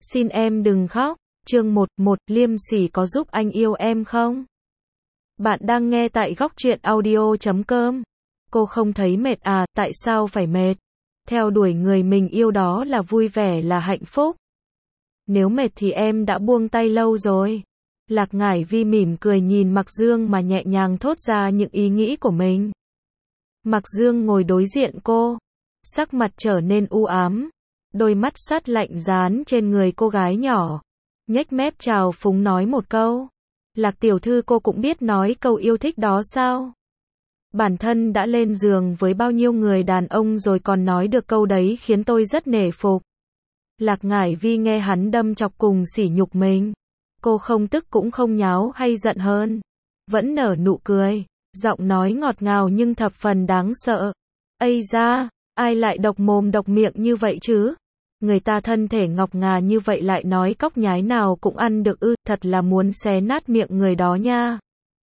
Xin em đừng khóc. Chương 11, Liêm sỉ có giúp anh yêu em không? Bạn đang nghe tại góc truyện audio.com. Cô không thấy mệt à, tại sao phải mệt? Theo đuổi người mình yêu đó là vui vẻ, là hạnh phúc. Nếu mệt thì em đã buông tay lâu rồi. Lạc Ngải Vi mỉm cười nhìn Mạc Dương mà nhẹ nhàng thốt ra những ý nghĩ của mình. Mạc Dương ngồi đối diện cô, sắc mặt trở nên u ám, đôi mắt sắt lạnh dán trên người cô gái nhỏ, nhếch mép trào phúng nói một câu. Lạc tiểu thư, cô cũng biết nói câu yêu thích đó sao? Bản thân đã lên giường với bao nhiêu người đàn ông rồi còn nói được câu đấy khiến tôi rất nể phục. Lạc Ngải Vi nghe hắn đâm chọc cùng sỉ nhục mình. Cô không tức cũng không nháo hay giận hơn, vẫn nở nụ cười, giọng nói ngọt ngào nhưng thập phần đáng sợ. Ây da, ai lại độc mồm độc miệng như vậy chứ? Người ta thân thể ngọc ngà như vậy lại nói cóc nhái nào cũng ăn được ư, thật là muốn xé nát miệng người đó nha.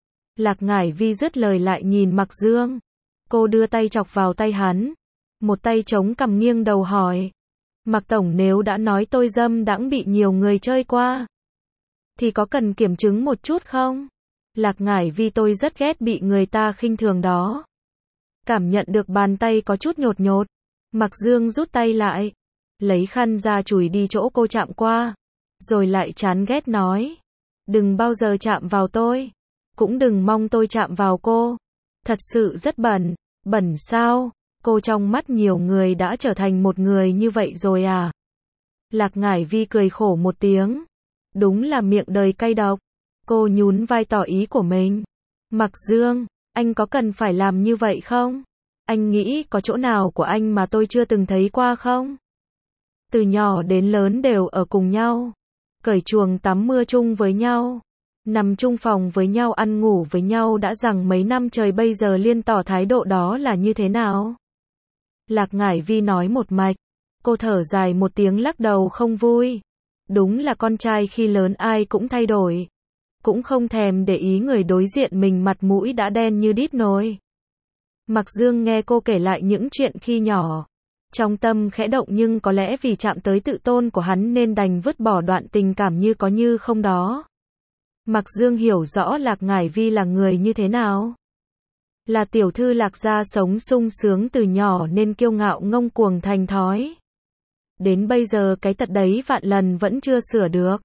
Lạc Ngải Vi dứt lời lại nhìn Mạc Dương. Cô đưa tay chọc vào tay hắn, một tay chống cằm nghiêng đầu hỏi. Mạc tổng, nếu đã nói tôi dâm đãng bị nhiều người chơi qua, thì có cần kiểm chứng một chút không? Lạc Ngải Vi, tôi rất ghét bị người ta khinh thường đó. Cảm nhận được bàn tay có chút nhột nhột, Mạc Dương rút tay lại, lấy khăn ra chùi đi chỗ cô chạm qua, rồi lại chán ghét nói. Đừng bao giờ chạm vào tôi, cũng đừng mong tôi chạm vào cô. Thật sự rất bẩn. Bẩn sao? Cô trong mắt nhiều người đã trở thành một người như vậy rồi à? Lạc Ngải Vi cười khổ một tiếng. Đúng là miệng đời cay độc. Cô nhún vai tỏ ý của mình. Mạc Dương, anh có cần phải làm như vậy không? Anh nghĩ có chỗ nào của anh mà tôi chưa từng thấy qua không? Từ nhỏ đến lớn đều ở cùng nhau, cởi chuồng tắm mưa chung với nhau, nằm chung phòng với nhau, ăn ngủ với nhau đã rằng mấy năm trời, bây giờ liên tỏ thái độ đó là như thế nào? Lạc Ngải Vi nói một mạch. Cô thở dài một tiếng lắc đầu không vui. Đúng là con trai khi lớn ai cũng thay đổi. Cũng không thèm để ý người đối diện mình mặt mũi đã đen như đít nồi. Mạc Dương nghe cô kể lại những chuyện khi nhỏ, trong tâm khẽ động, nhưng có lẽ vì chạm tới tự tôn của hắn nên đành vứt bỏ đoạn tình cảm như có như không đó. Mạc Dương hiểu rõ Lạc Ngải Vi là người như thế nào. Là tiểu thư Lạc gia, sống sung sướng từ nhỏ nên kiêu ngạo ngông cuồng thành thói. Đến bây giờ cái tật đấy vạn lần vẫn chưa sửa được.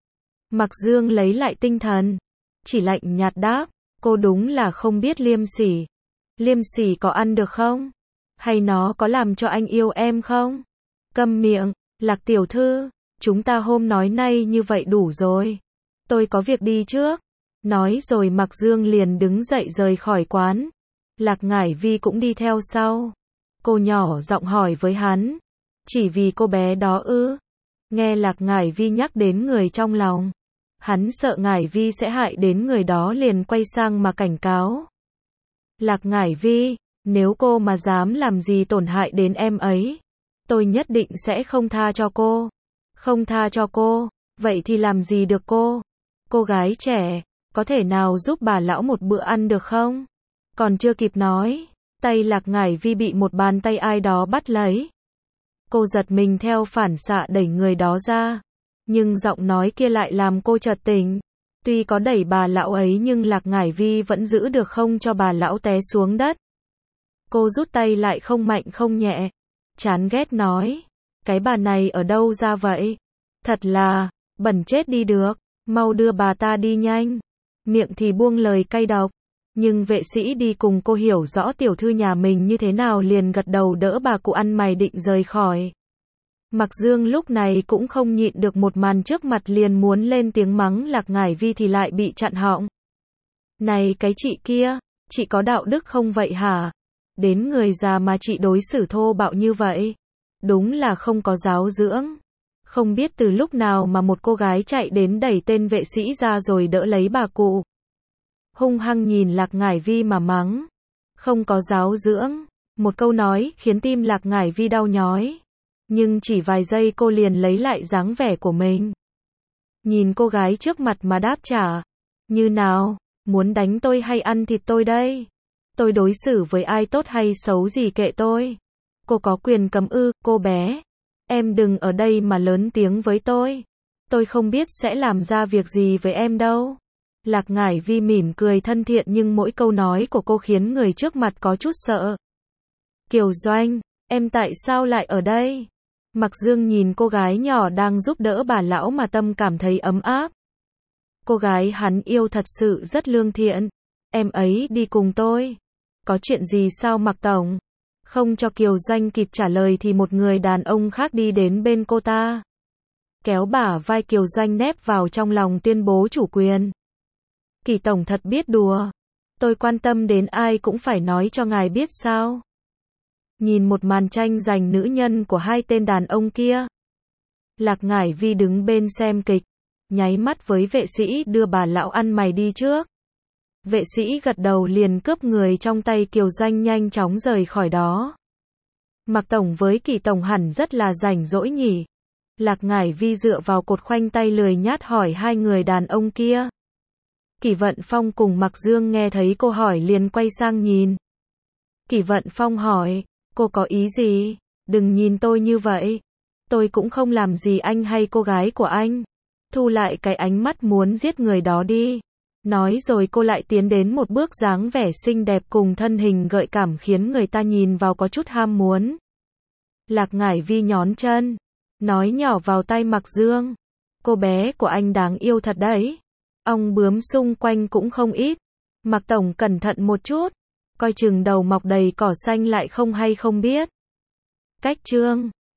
Mạc Dương lấy lại tinh thần, chỉ lạnh nhạt đáp. Cô đúng là không biết liêm sỉ. Liêm sỉ có ăn được không? Hay nó có làm cho anh yêu em không? Câm miệng, Lạc tiểu thư, chúng ta hôm nói nay như vậy đủ rồi. Tôi có việc đi trước. Nói rồi Mạc Dương liền đứng dậy rời khỏi quán. Lạc Ngải Vi cũng đi theo sau. Cô nhỏ giọng hỏi với hắn. Chỉ vì cô bé đó ư? Nghe Lạc Ngải Vi nhắc đến người trong lòng, hắn sợ Ngải Vi sẽ hại đến người đó liền quay sang mà cảnh cáo. Lạc Ngải Vi, nếu cô mà dám làm gì tổn hại đến em ấy, tôi nhất định sẽ không tha cho cô. Không tha cho cô, vậy thì làm gì được cô? Cô gái trẻ, có thể nào giúp bà lão một bữa ăn được không? Còn chưa kịp nói, tay Lạc Ngải Vi bị một bàn tay ai đó bắt lấy. Cô giật mình theo phản xạ đẩy người đó ra, nhưng giọng nói kia lại làm cô chợt tỉnh. Tuy có đẩy bà lão ấy nhưng Lạc Ngải Vi vẫn giữ được không cho bà lão té xuống đất. Cô rút tay lại không mạnh không nhẹ, chán ghét nói. Cái bà này ở đâu ra vậy? Thật là, bẩn chết đi được, mau đưa bà ta đi nhanh. Miệng thì buông lời cay độc, nhưng vệ sĩ đi cùng cô hiểu rõ tiểu thư nhà mình như thế nào liền gật đầu đỡ bà cụ ăn mày định rời khỏi. Mạc Dương lúc này cũng không nhịn được một màn trước mặt liền muốn lên tiếng mắng Lạc Ngải Vi thì lại bị chặn họng. Này cái chị kia, chị có đạo đức không vậy hả? Đến người già mà chị đối xử thô bạo như vậy. Đúng là không có giáo dưỡng. Không biết từ lúc nào mà một cô gái chạy đến đẩy tên vệ sĩ ra rồi đỡ lấy bà cụ. Hung hăng nhìn Lạc Ngải Vi mà mắng. Không có giáo dưỡng. Một câu nói khiến tim Lạc Ngải Vi đau nhói. Nhưng chỉ vài giây cô liền lấy lại dáng vẻ của mình. Nhìn cô gái trước mặt mà đáp trả. Như nào, muốn đánh tôi hay ăn thịt tôi đây? Tôi đối xử với ai tốt hay xấu gì kệ tôi. Cô có quyền cấm ư? Cô bé, em đừng ở đây mà lớn tiếng với tôi. Tôi không biết sẽ làm ra việc gì với em đâu. Lạc Ngải Vi mỉm cười thân thiện nhưng mỗi câu nói của cô khiến người trước mặt có chút sợ. Kiều Doanh, em tại sao lại ở đây? Mặc Dương nhìn cô gái nhỏ đang giúp đỡ bà lão mà tâm cảm thấy ấm áp. Cô gái hắn yêu thật sự rất lương thiện. Em ấy đi cùng tôi. Có chuyện gì sao Mạc Tổng? Không cho Kiều Doanh kịp trả lời thì một người đàn ông khác đi đến bên cô ta. Kéo bả vai Kiều Doanh nép vào trong lòng tuyên bố chủ quyền. Kỳ Tổng thật biết đùa. Tôi quan tâm đến ai cũng phải nói cho ngài biết sao. Nhìn một màn tranh giành nữ nhân của hai tên đàn ông kia. Lạc Ngải Vi đứng bên xem kịch. Nháy mắt với vệ sĩ đưa bà lão ăn mày đi trước. Vệ sĩ gật đầu liền cướp người trong tay Kiều Doanh nhanh chóng rời khỏi đó. Mạc Tổng với Kỳ Tổng hẳn rất là rảnh rỗi nhỉ. Lạc Ngải Vi dựa vào cột khoanh tay lười nhát hỏi hai người đàn ông kia. Kỷ Vận Phong cùng Mạc Dương nghe thấy cô hỏi liền quay sang nhìn. Kỷ Vận Phong hỏi, cô có ý gì? Đừng nhìn tôi như vậy. Tôi cũng không làm gì anh hay cô gái của anh. Thu lại cái ánh mắt muốn giết người đó đi. Nói rồi cô lại tiến đến một bước dáng vẻ xinh đẹp cùng thân hình gợi cảm khiến người ta nhìn vào có chút ham muốn. Lạc Ngải Vi nhón chân, nói nhỏ vào tai Mạc Dương. Cô bé của anh đáng yêu thật đấy. Ong bướm xung quanh cũng không ít. Mạc Tổng cẩn thận một chút. Coi chừng đầu mọc đầy cỏ xanh lại không hay không biết. Cách chương